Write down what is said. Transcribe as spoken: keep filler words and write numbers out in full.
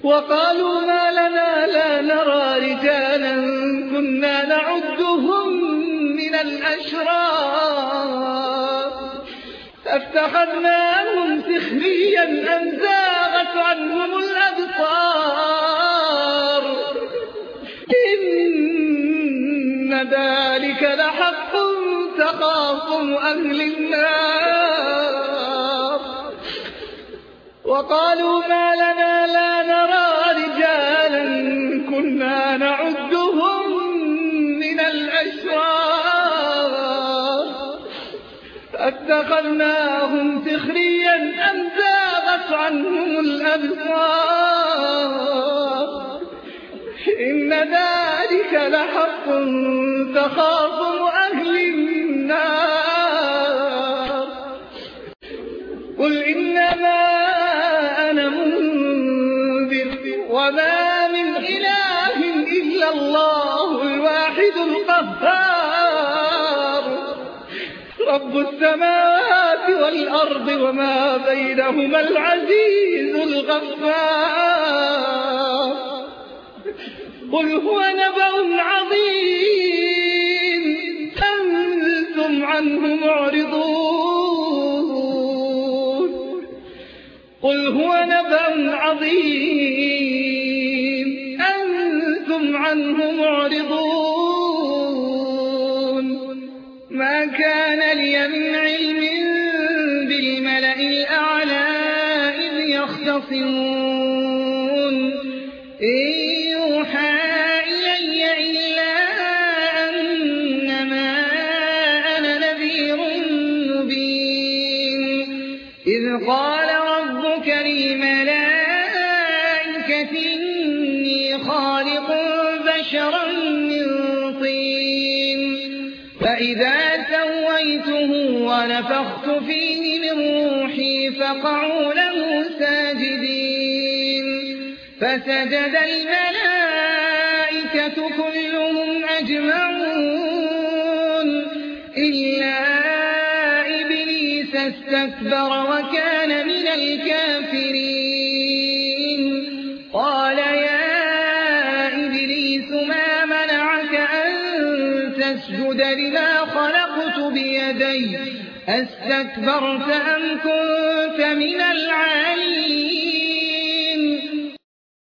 وقالوا ما لنا لا نرى رجالا كنا نعدهم من الأشرار أفتخذناهم سخريا أم زاغت عنهم الأبصار إن ذلك لحق تخاصم أهل النار وقالوا ما لنا لا نرى رجالا كنا نعدهم من الأشرار أتخذناهم سخريا أم زاغت عنهم الأبصار إن ذلك لحق تخاصم أهل النار قل إنما أنا منذر وما من إله إلا الله الواحد القهار رب السماوات والأرض وما بينهما العزيز الغفار قل هو نبأ عظيم أنتم عنه معرضون قل هو نبأ عظيم أنتم عنه معرضون ما كان لي من علم بالملأ الأعلى إذ يختصمون إن يوحى إلي إلا أنما أنا نذير مبين إذ قال ربك للملائكة إني خالق بشرا من طين فإذا سويته ونفخت فيه من روحي فقعوا له ساجدين فسجد الملائكة كلهم أجمعون إلا إبليس استكبر وكان من الكافرين قال يا إبليس ما منعك أن تسجد لما خلقت بيدي أستكبرت أم كنت من العالين